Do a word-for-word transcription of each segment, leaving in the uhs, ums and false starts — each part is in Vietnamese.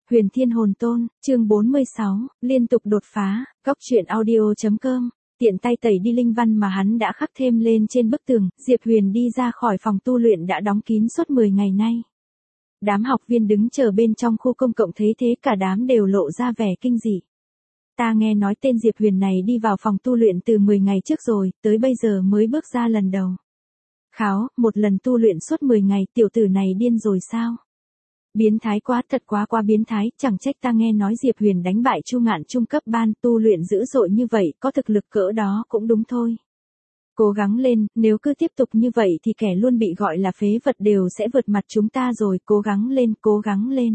Huyền Thiên Hồn Tôn, chương bốn mươi sáu, liên tục đột phá, góc truyện audio.com. Tiện tay tẩy đi linh văn mà hắn đã khắc thêm lên trên bức tường, Diệp Huyền đi ra khỏi phòng tu luyện đã đóng kín suốt mười ngày nay. Đám học viên đứng chờ bên trong khu công cộng thấy thế cả đám đều lộ ra vẻ kinh dị. Ta nghe nói tên Diệp Huyền này đi vào phòng tu luyện từ mười ngày trước rồi, tới bây giờ mới bước ra lần đầu. Kháo, một lần tu luyện suốt mười ngày, tiểu tử này điên rồi sao? Biến thái quá, thật quá quá biến thái, chẳng trách ta nghe nói Diệp Huyền đánh bại Chu Ngạn trung cấp ban, tu luyện dữ dội như vậy, có thực lực cỡ đó cũng đúng thôi. Cố gắng lên, nếu cứ tiếp tục như vậy thì kẻ luôn bị gọi là phế vật đều sẽ vượt mặt chúng ta rồi, cố gắng lên, cố gắng lên.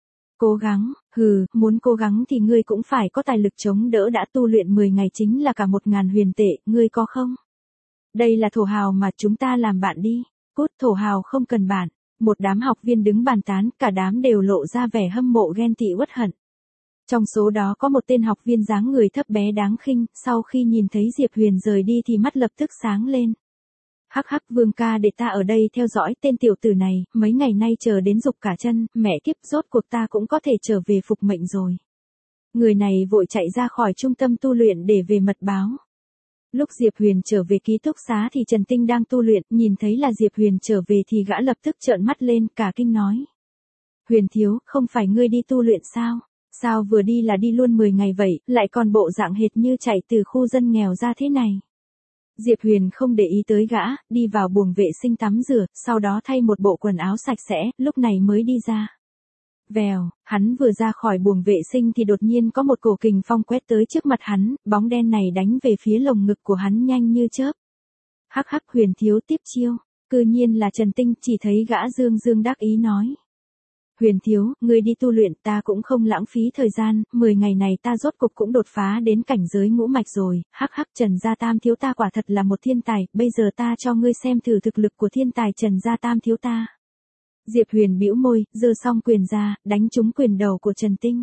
Cố gắng, hừ, muốn cố gắng thì ngươi cũng phải có tài lực chống đỡ đã, tu luyện mười ngày chính là cả một ngàn huyền tệ, ngươi có không? Đây là thổ hào mà, chúng ta làm bạn đi. Cút, thổ hào không cần bạn. Một đám học viên đứng bàn tán, cả đám đều lộ ra vẻ hâm mộ ghen tị uất hận. Trong số đó có một tên học viên dáng người thấp bé đáng khinh, sau khi nhìn thấy Diệp Huyền rời đi thì mắt lập tức sáng lên. Hắc hắc, Vương ca để ta ở đây theo dõi tên tiểu tử này, mấy ngày nay chờ đến rục cả chân, mẹ kiếp, rốt cuộc ta cũng có thể trở về phục mệnh rồi. Người này vội chạy ra khỏi trung tâm tu luyện để về mật báo. Lúc Diệp Huyền trở về ký túc xá thì Trần Tinh đang tu luyện, nhìn thấy là Diệp Huyền trở về thì gã lập tức trợn mắt lên, cả kinh nói. Huyền thiếu, không phải ngươi đi tu luyện sao? Sao vừa đi là đi luôn mười ngày vậy, lại còn bộ dạng hệt như chạy từ khu dân nghèo ra thế này? Diệp Huyền không để ý tới gã, đi vào buồng vệ sinh tắm rửa, sau đó thay một bộ quần áo sạch sẽ, lúc này mới đi ra. Vèo, hắn vừa ra khỏi buồng vệ sinh thì đột nhiên có một cổ kình phong quét tới trước mặt hắn, bóng đen này đánh về phía lồng ngực của hắn nhanh như chớp. Hắc hắc, Huyền thiếu tiếp chiêu, cư nhiên là Trần Tinh, chỉ thấy gã dương dương đắc ý nói. Huyền thiếu, ngươi đi tu luyện, ta cũng không lãng phí thời gian, mười ngày này ta rốt cục cũng đột phá đến cảnh giới ngũ mạch rồi, hắc hắc, Trần Gia Tam thiếu ta quả thật là một thiên tài, bây giờ ta cho ngươi xem thử thực lực của thiên tài Trần Gia Tam thiếu ta. Diệp Huyền bĩu môi, giơ xong quyền ra, đánh trúng quyền đầu của Trần Tinh.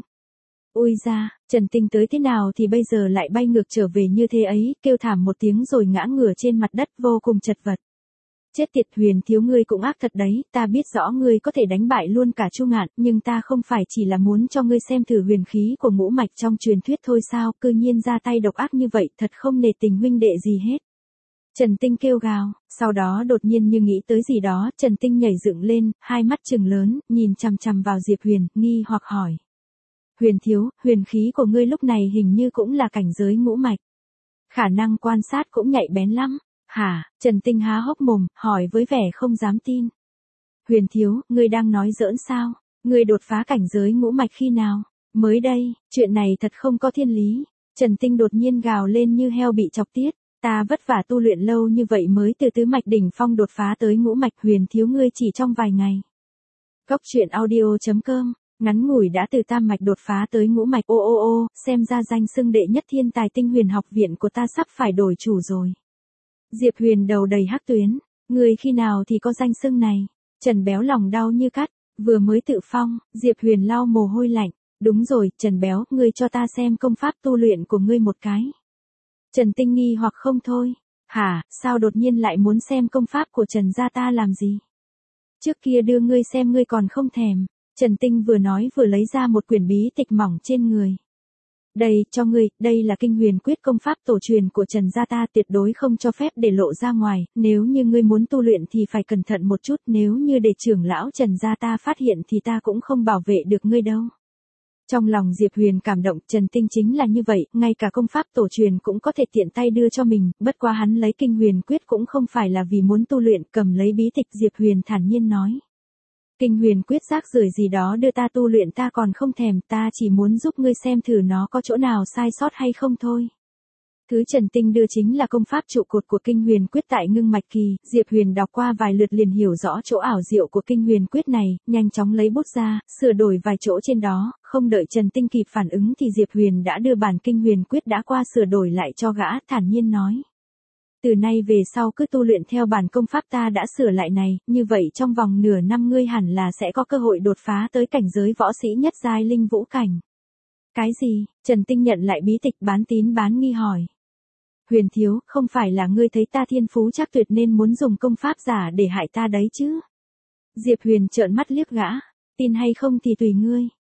Ui da, Trần Tinh tới thế nào thì bây giờ lại bay ngược trở về như thế ấy, kêu thảm một tiếng rồi ngã ngửa trên mặt đất vô cùng chật vật. Chết tiệt, Huyền thiếu ngươi cũng ác thật đấy, ta biết rõ ngươi có thể đánh bại luôn cả Chu Ngạn, nhưng ta không phải chỉ là muốn cho ngươi xem thử huyền khí của ngũ mạch trong truyền thuyết thôi sao, cư nhiên ra tay độc ác như vậy, thật không nể tình huynh đệ gì hết. Trần Tinh kêu gào, sau đó đột nhiên như nghĩ tới gì đó, Trần Tinh nhảy dựng lên, hai mắt trừng lớn, nhìn chằm chằm vào Diệp Huyền, nghi hoặc hỏi. Huyền thiếu, huyền khí của ngươi lúc này hình như cũng là cảnh giới ngũ mạch. Khả năng quan sát cũng nhạy bén lắm. Hả? Trần Tinh há hốc mồm, hỏi với vẻ không dám tin. Huyền thiếu, ngươi đang nói giỡn sao? Ngươi đột phá cảnh giới ngũ mạch khi nào? Mới đây, chuyện này thật không có thiên lý. Trần Tinh đột nhiên gào lên như heo bị chọc tiết. Ta vất vả tu luyện lâu như vậy mới từ tứ mạch đỉnh phong đột phá tới ngũ mạch, Huyền thiếu ngươi chỉ trong vài ngày. Góc truyện audio.com, ngắn ngủi đã từ tam mạch đột phá tới ngũ mạch, ô ô ô, xem ra danh xưng đệ nhất thiên tài Tinh Huyền học viện của ta sắp phải đổi chủ rồi. Diệp Huyền đầu đầy hắc tuyến, người khi nào thì có danh xưng này? Trần Béo lòng đau như cắt, vừa mới tự phong, Diệp Huyền lau mồ hôi lạnh. Đúng rồi, Trần Béo, ngươi cho ta xem công pháp tu luyện của ngươi một cái. Trần Tinh nghi hoặc không thôi. Hả, sao đột nhiên lại muốn xem công pháp của Trần gia ta làm gì? Trước kia đưa ngươi xem ngươi còn không thèm. Trần Tinh vừa nói vừa lấy ra một quyển bí tịch mỏng trên người. Đây, cho ngươi, đây là kinh huyền quyết công pháp tổ truyền của Trần gia ta, tuyệt đối không cho phép để lộ ra ngoài, nếu như ngươi muốn tu luyện thì phải cẩn thận một chút, nếu như để trưởng lão Trần gia ta phát hiện thì ta cũng không bảo vệ được ngươi đâu. Trong lòng Diệp Huyền cảm động, Trần Tinh chính là như vậy, ngay cả công pháp tổ truyền cũng có thể tiện tay đưa cho mình, bất quá hắn lấy kinh huyền quyết cũng không phải là vì muốn tu luyện, cầm lấy bí tịch Diệp Huyền thản nhiên nói. Kinh huyền quyết rác rưởi gì đó đưa ta tu luyện ta còn không thèm, ta chỉ muốn giúp ngươi xem thử nó có chỗ nào sai sót hay không thôi. Thứ Trần Tinh đưa chính là công pháp trụ cột của kinh huyền quyết tại ngưng mạch kỳ, Diệp Huyền đọc qua vài lượt liền hiểu rõ chỗ ảo diệu của kinh huyền quyết này, nhanh chóng lấy bút ra, sửa đổi vài chỗ trên đó, không đợi Trần Tinh kịp phản ứng thì Diệp Huyền đã đưa bản kinh huyền quyết đã qua sửa đổi lại cho gã, thản nhiên nói. Từ nay về sau cứ tu luyện theo bản công pháp ta đã sửa lại này, như vậy trong vòng nửa năm ngươi hẳn là sẽ có cơ hội đột phá tới cảnh giới võ sĩ nhất giai linh vũ cảnh. Cái gì? Trần Tinh nhận lại bí tịch bán tín bán nghi hỏi. Huyền thiếu, không phải là ngươi thấy ta thiên phú chắc tuyệt nên muốn dùng công pháp giả để hại ta đấy chứ? Diệp Huyền trợn mắt liếc gã, tin hay không thì tùy ngươi.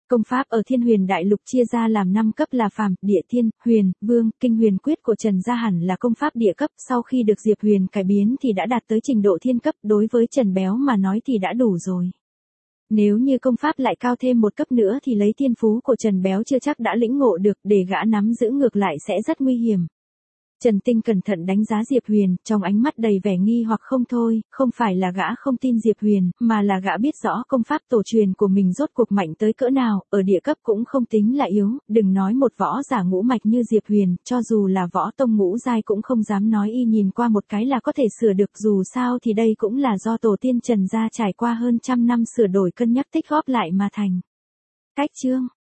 Công pháp ở Thiên Huyền Đại Lục chia ra làm năm cấp là phàm, địa thiên, huyền, vương, kinh huyền quyết của Trần Gia hẳn là công pháp địa cấp, sau khi được Diệp Huyền cải biến thì đã đạt tới trình độ thiên cấp, đối với Trần Béo mà nói thì đã đủ rồi. Nếu như công pháp lại cao thêm một cấp nữa thì lấy thiên phú của Trần Béo chưa chắc đã lĩnh ngộ được, để gã nắm giữ ngược lại sẽ rất nguy hiểm. Trần Tinh cẩn thận đánh giá Diệp Huyền, trong ánh mắt đầy vẻ nghi hoặc không thôi, không phải là gã không tin Diệp Huyền, mà là gã biết rõ công pháp tổ truyền của mình rốt cuộc mạnh tới cỡ nào, ở địa cấp cũng không tính là yếu, đừng nói một võ giả ngũ mạch như Diệp Huyền, cho dù là võ tông ngũ giai cũng không dám nói y nhìn qua một cái là có thể sửa được, dù sao thì đây cũng là do tổ tiên Trần gia trải qua hơn trăm năm sửa đổi cân nhắc tích góp lại mà thành. Cách chương